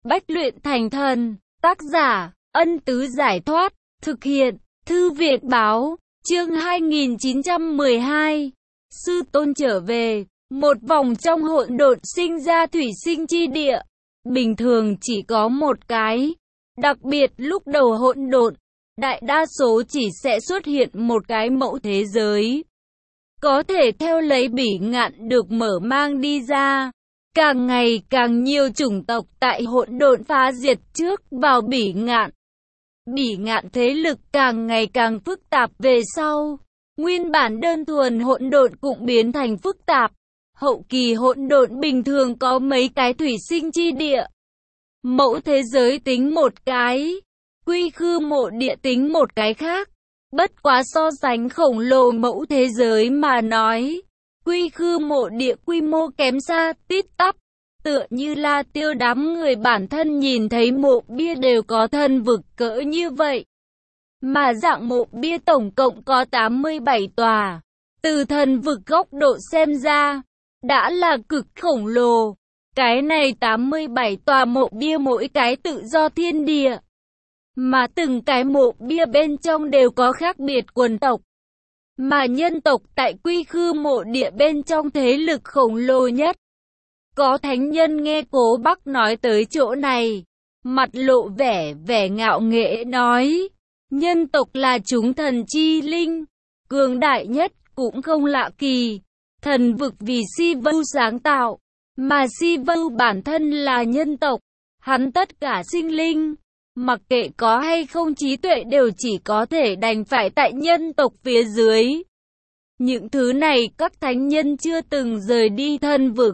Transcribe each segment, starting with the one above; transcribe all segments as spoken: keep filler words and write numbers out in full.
Bách luyện thành thần. Tác giả, Ân Tứ Giải Thoát. Thực hiện, Thư Viện Báo. Chương hai nghìn chín trăm mười hai. Sư tôn trở về. Một vòng trong hỗn độn sinh ra thủy sinh chi địa. Bình thường chỉ có một cái. Đặc biệt lúc đầu hỗn độn, đại đa số chỉ sẽ xuất hiện một cái mẫu thế giới. Có thể theo lấy bỉ ngạn được mở mang đi ra. Càng ngày càng nhiều chủng tộc tại hỗn độn phá diệt trước vào bỉ ngạn. Bỉ ngạn thế lực càng ngày càng phức tạp về sau. Nguyên bản đơn thuần hỗn độn cũng biến thành phức tạp. Hậu kỳ hỗn độn bình thường có mấy cái thủy sinh chi địa. Mẫu thế giới tính một cái. Quy khư mộ địa tính một cái khác. Bất quá so sánh khổng lồ mẫu thế giới mà nói. Quy khư mộ địa quy mô kém xa tít tắp. Tựa như La Tiêu đám người bản thân nhìn thấy mộ bia đều có thân vực cỡ như vậy. Mà dạng mộ bia tổng cộng có tám mươi bảy tòa. Từ thần vực góc độ xem ra, đã là cực khổng lồ. Cái này tám mươi bảy tòa mộ bia mỗi cái tự do thiên địa. Mà từng cái mộ bia bên trong đều có khác biệt quần tộc. Mà nhân tộc tại quy khư mộ địa bên trong thế lực khổng lồ nhất. Có thánh nhân nghe Cố Bắc nói tới chỗ này. Mặt lộ vẻ vẻ ngạo nghễ nói. Nhân tộc là chúng thần chi linh. Cường đại nhất cũng không lạ kỳ. Thần vực vì Si Vưu sáng tạo. Mà Si Vưu bản thân là nhân tộc. Hắn tất cả sinh linh. Mặc kệ có hay không trí tuệ đều chỉ có thể đành phải tại nhân tộc phía dưới. Những thứ này các thánh nhân chưa từng rời đi thân vực.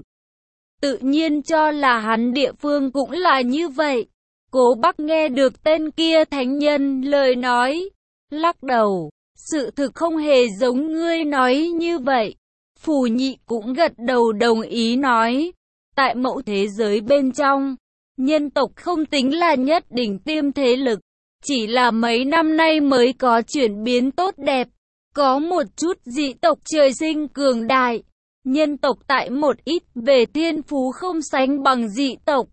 Tự nhiên cho là hắn địa phương cũng là như vậy. Cố Bắc nghe được tên kia thánh nhân lời nói. Lắc đầu. Sự thực không hề giống ngươi nói như vậy. Phù Nhị cũng gật đầu đồng ý nói. Tại mẫu thế giới bên trong. Nhân tộc không tính là nhất đỉnh tiêm thế lực. Chỉ là mấy năm nay mới có chuyển biến tốt đẹp. Có một chút dị tộc trời sinh cường đại. Nhân tộc tại một ít về thiên phú không sánh bằng dị tộc.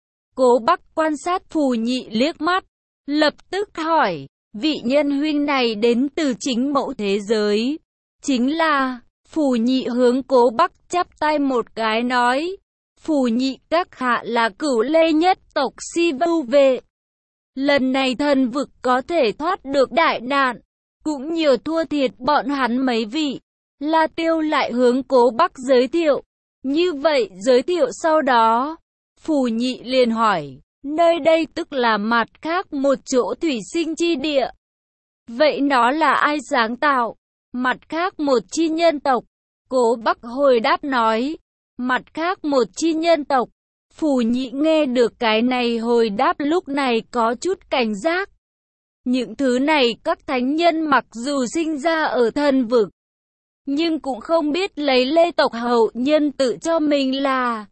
Cố Bắc quan sát Phù Nhị liếc mắt. Lập tức hỏi. Vị nhân huynh này đến từ chính mẫu thế giới. Chính là. Phù Nhị hướng Cố Bắc chắp tay một cái nói. Phù Nhị các hạ là cửu lê nhất tộc Si Vưu về. Lần này thần vực có thể thoát được đại nạn. Cũng nhiều thua thiệt bọn hắn mấy vị. La Tiêu lại hướng Cố Bắc giới thiệu. Như vậy giới thiệu sau đó. Phù Nhị liền hỏi. Nơi đây tức là mặt khác một chỗ thủy sinh chi địa. Vậy nó là ai sáng tạo? Mặt khác một chi nhân tộc. Cố Bắc hồi đáp nói. Mặt khác một chi nhân tộc. Phù Nhị nghe được cái này hồi đáp lúc này có chút cảnh giác. Những thứ này các thánh nhân mặc dù sinh ra ở thân vực. Nhưng cũng không biết lấy lê tộc hậu nhân tự cho mình là.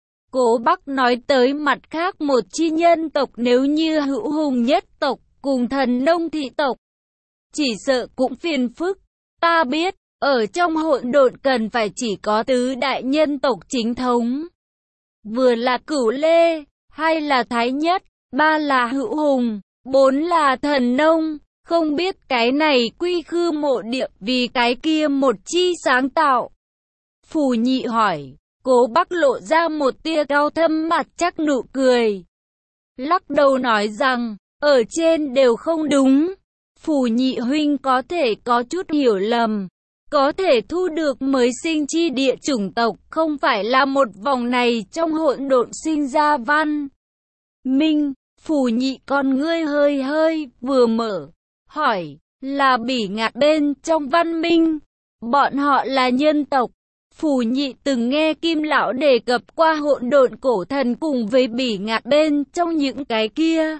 Cố Bắc nói tới mặt khác một chi nhân tộc nếu như Hữu Hùng nhất tộc cùng Thần Nông thị tộc. Chỉ sợ cũng phiền phức. Ta biết. Ở trong hỗn độn cần phải chỉ có tứ đại nhân tộc chính thống. Vừa là Cửu Lê, hai là Thái Nhất, ba là Hữu Hùng, bốn là Thần Nông. Không biết cái này quy khư mộ địa vì cái kia một chi sáng tạo. Phù Nhị hỏi, Cố Bắc lộ ra một tia cao thâm mặt chắc nụ cười. Lắc đầu nói rằng, ở trên đều không đúng. Phù Nhị huynh có thể có chút hiểu lầm. Có thể thu được mới sinh chi địa chủng tộc không phải là một vòng này trong hỗn độn sinh ra văn minh. Phù Nhị con ngươi hơi hơi vừa mở. Hỏi, là bỉ ngạn bên trong văn minh. Bọn họ là nhân tộc. Phù Nhị từng nghe Kim Lão đề cập qua hỗn độn cổ thần cùng với bỉ ngạn bên trong những cái kia.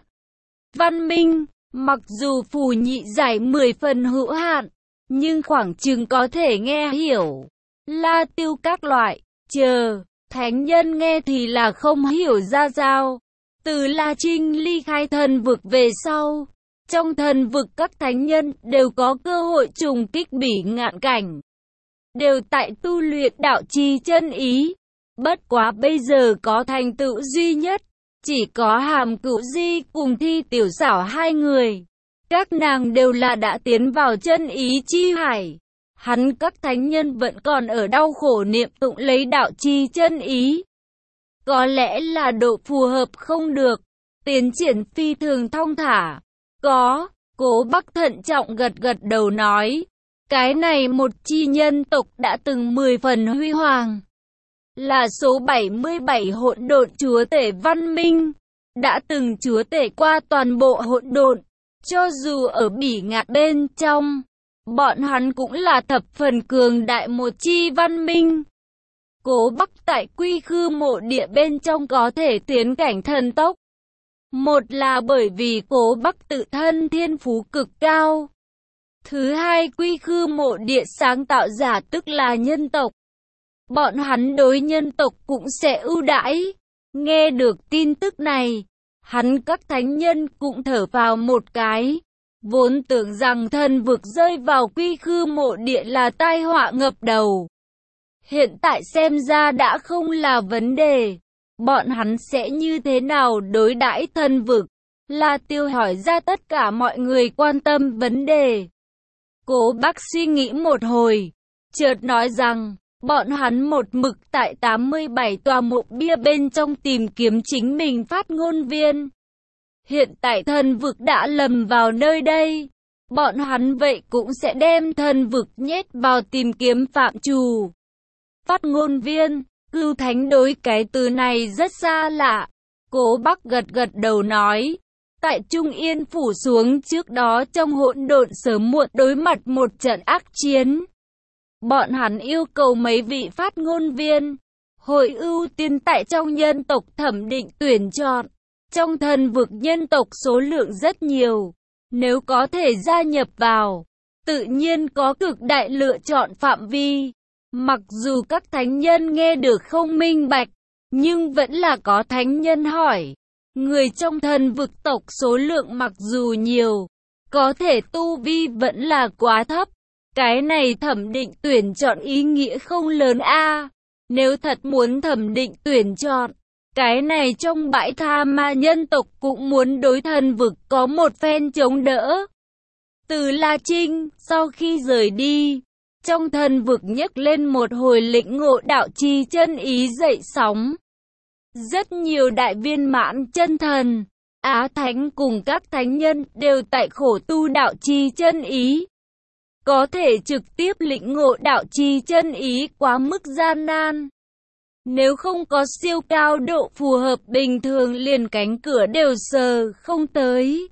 Văn minh, mặc dù Phù Nhị giải mười phần hữu hạn. Nhưng khoảng chừng có thể nghe hiểu. La Tiêu các loại, chờ, thánh nhân nghe thì là không hiểu ra sao. Từ La Trinh ly khai thần vực về sau. Trong thần vực các thánh nhân đều có cơ hội trùng kích bỉ ngạn cảnh. Đều tại tu luyện đạo trì chân ý. Bất quá bây giờ có thành tựu duy nhất. Chỉ có Hàm Cửu Di cùng Thi Tiểu Xảo hai người. Các nàng đều là đã tiến vào chân ý chi hải. Hắn các thánh nhân vẫn còn ở đau khổ niệm tụng lấy đạo chi chân ý. Có lẽ là độ phù hợp không được, tiến triển phi thường thong thả. Có, Cố Bắc thận trọng gật gật đầu nói, cái này một chi nhân tộc đã từng mười phần huy hoàng. Là số bảy mươi bảy hỗn độn chúa tể văn minh, đã từng chúa tể qua toàn bộ hỗn độn, cho dù ở bỉ ngạn bên trong, bọn hắn cũng là thập phần cường đại một chi văn minh. Cố Bắc tại Quy Khư mộ địa bên trong có thể tiến cảnh thần tốc. Một là bởi vì Cố Bắc tự thân thiên phú cực cao. Thứ hai, Quy Khư mộ địa sáng tạo giả tức là nhân tộc. Bọn hắn đối nhân tộc cũng sẽ ưu đãi. Nghe được tin tức này, hắn các thánh nhân cũng thở vào một cái. Vốn tưởng rằng thần vực rơi vào Quy Khư mộ địa là tai họa ngập đầu. Hiện tại xem ra đã không là vấn đề. Bọn hắn sẽ như thế nào đối đãi thần vực? La Tiêu hỏi ra tất cả mọi người quan tâm vấn đề. Cố Bắc suy nghĩ một hồi, chợt nói rằng, bọn hắn một mực tại tám mươi bảy tòa mộ bia bên trong tìm kiếm chính mình phát ngôn viên. Hiện tại thần vực đã lầm vào nơi đây. Bọn hắn vậy cũng sẽ đem thần vực nhét vào tìm kiếm phạm trù. Phát ngôn viên, Cửu Thánh đối cái từ này rất xa lạ. Cố Bắc gật gật đầu nói, tại Trung Yên phủ xuống trước đó trong hỗn độn sớm muộn đối mặt một trận ác chiến. Bọn hắn yêu cầu mấy vị phát ngôn viên, hội ưu tiên tại trong nhân tộc thẩm định tuyển chọn. Trong thần vực nhân tộc số lượng rất nhiều, nếu có thể gia nhập vào, tự nhiên có cực đại lựa chọn phạm vi. Mặc dù các thánh nhân nghe được không minh bạch, nhưng vẫn là có thánh nhân hỏi. Người trong thần vực tộc số lượng mặc dù nhiều, có thể tu vi vẫn là quá thấp. Cái này thẩm định tuyển chọn ý nghĩa không lớn a. Nếu thật muốn thẩm định tuyển chọn, cái này trong bãi tha ma nhân tộc cũng muốn đối thần vực có một phen chống đỡ. Từ La Trinh, sau khi rời đi, trong thần vực nhấc lên một hồi lĩnh ngộ đạo chi chân ý dậy sóng. Rất nhiều đại viên mãn chân thần, Á Thánh cùng các thánh nhân đều tại khổ tu đạo chi chân ý. Có thể trực tiếp lĩnh ngộ đạo chi chân ý quá mức gian nan. Nếu không có siêu cao độ phù hợp bình thường liền cánh cửa đều sờ không tới.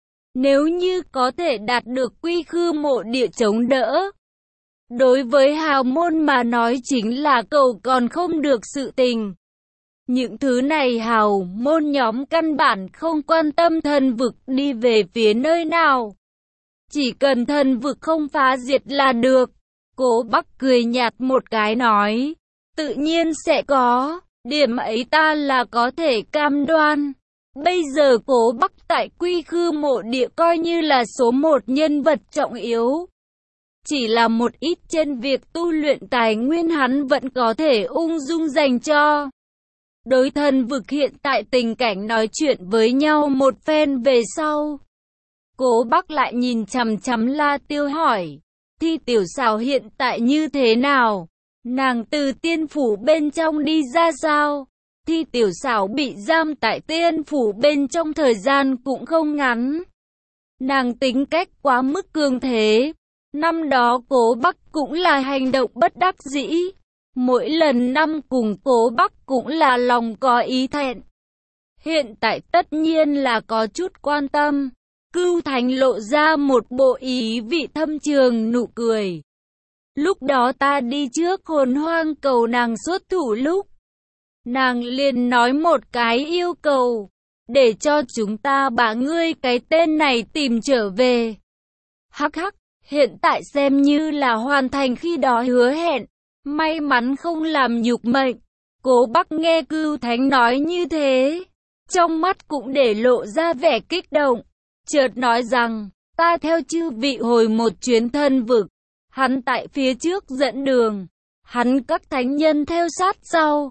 Nếu như có thể đạt được Quy Khư mộ địa chống đỡ, đối với hào môn mà nói chính là cầu còn không được sự tình. Những thứ này hào môn nhóm căn bản không quan tâm thần vực đi về phía nơi nào. Chỉ cần thần vực không phá diệt là được. Cố Bắc cười nhạt một cái nói, tự nhiên sẽ có, điểm ấy ta là có thể cam đoan. Bây giờ Cố Bắc tại Quy Khư mộ địa coi như là số một nhân vật trọng yếu. Chỉ là một ít trên việc tu luyện tài nguyên hắn vẫn có thể ung dung dành cho. Đối thần vực hiện tại tình cảnh nói chuyện với nhau một phen về sau. Cố Bắc lại nhìn chằm chằm La Tiêu hỏi, Thi Tiểu Xảo hiện tại như thế nào? Nàng từ tiên phủ bên trong đi ra sao? Thi Tiểu Xảo bị giam tại tiên phủ bên trong thời gian cũng không ngắn. Nàng tính cách quá mức cường thế. Năm đó Cố Bắc cũng là hành động bất đắc dĩ. Mỗi lần năm cùng Cố Bắc cũng là lòng có ý thẹn. Hiện tại tất nhiên là có chút quan tâm. Cửu Thánh lộ ra một bộ ý vị thâm trường nụ cười. Lúc đó ta đi trước Hồn Hoang cầu nàng xuất thủ lúc, nàng liền nói một cái yêu cầu, để cho chúng ta bà ngươi cái tên này tìm trở về. Hắc hắc, hiện tại xem như là hoàn thành khi đó hứa hẹn, may mắn không làm nhục mệnh. Cố Bắc nghe Cửu Thánh nói như thế, trong mắt cũng để lộ ra vẻ kích động, chợt nói rằng, ta theo chư vị hồi một chuyến thân vực. Hắn tại phía trước dẫn đường, hắn các thánh nhân theo sát sau.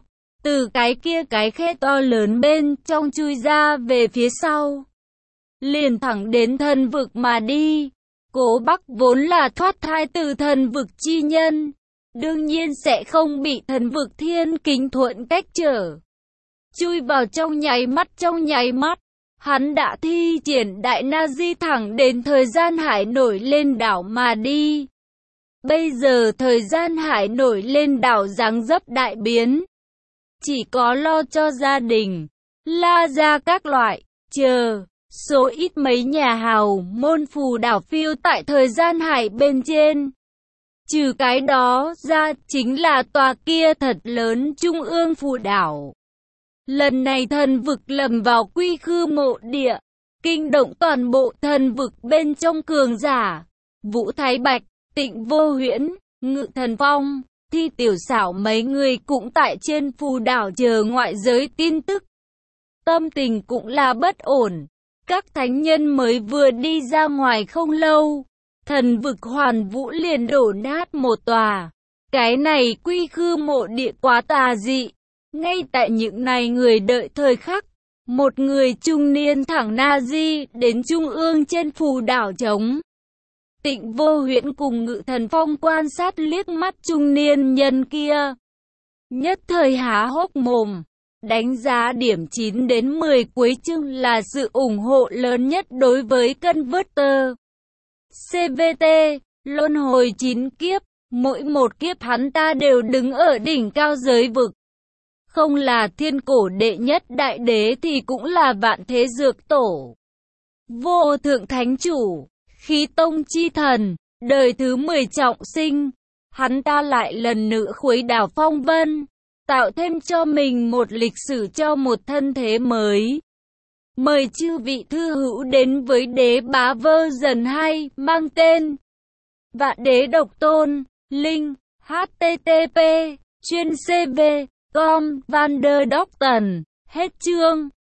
từ cái kia cái khe to lớn bên trong chui ra về phía sau, liền thẳng đến thần vực mà đi. Cố Bắc vốn là thoát thai từ thần vực chi nhân, đương nhiên sẽ không bị thần vực thiên kính thuận cách trở. Chui vào trong nháy mắt trong nháy mắt, hắn đã thi triển đại na di thẳng đến thời gian hải nổi lên đảo mà đi. Bây giờ thời gian hải nổi lên đảo dáng dấp đại biến. Chỉ có lo cho gia đình, la ra các loại, chờ, số ít mấy nhà hào môn phù đảo phiêu tại thời gian hải bên trên. Trừ cái đó ra chính là tòa kia thật lớn trung ương phù đảo. Lần này thần vực lầm vào quy khư mộ địa, kinh động toàn bộ thần vực bên trong cường giả. Vũ Thái Bạch, Tịnh Vô Huyễn, Ngự Thần Phong, Thi Tiểu Xảo mấy người cũng tại trên phù đảo chờ ngoại giới tin tức. Tâm tình cũng là bất ổn. Các thánh nhân mới vừa đi ra ngoài không lâu, thần vực hoàn vũ liền đổ nát một tòa. Cái này quy khư mộ địa quá tà dị. Ngay tại những này người đợi thời khắc, một người trung niên thẳng na di đến trung ương trên phù đảo trống. Tịnh Vô Huyễn cùng Ngự Thần Phong quan sát liếc mắt trung niên nhân kia, nhất thời há hốc mồm. Đánh giá điểm chín đến mười cuối chương là sự ủng hộ lớn nhất đối với Converter. xê vê tê, luân hồi chín kiếp, mỗi một kiếp hắn ta đều đứng ở đỉnh cao giới vực. Không là thiên cổ đệ nhất đại đế thì cũng là vạn thế dược tổ. Vô thượng thánh chủ, khí tông chi thần, đời thứ mười trọng sinh. Hắn ta lại lần nữa khuấy đảo phong vân, tạo thêm cho mình một lịch sử cho một thân thế mới. Mời chư vị thư hữu đến với Đế Bá version hai mang tên Vạn Đế Độc Tôn, link h t t p chuyên c v com Vanderdocton. Hết chương.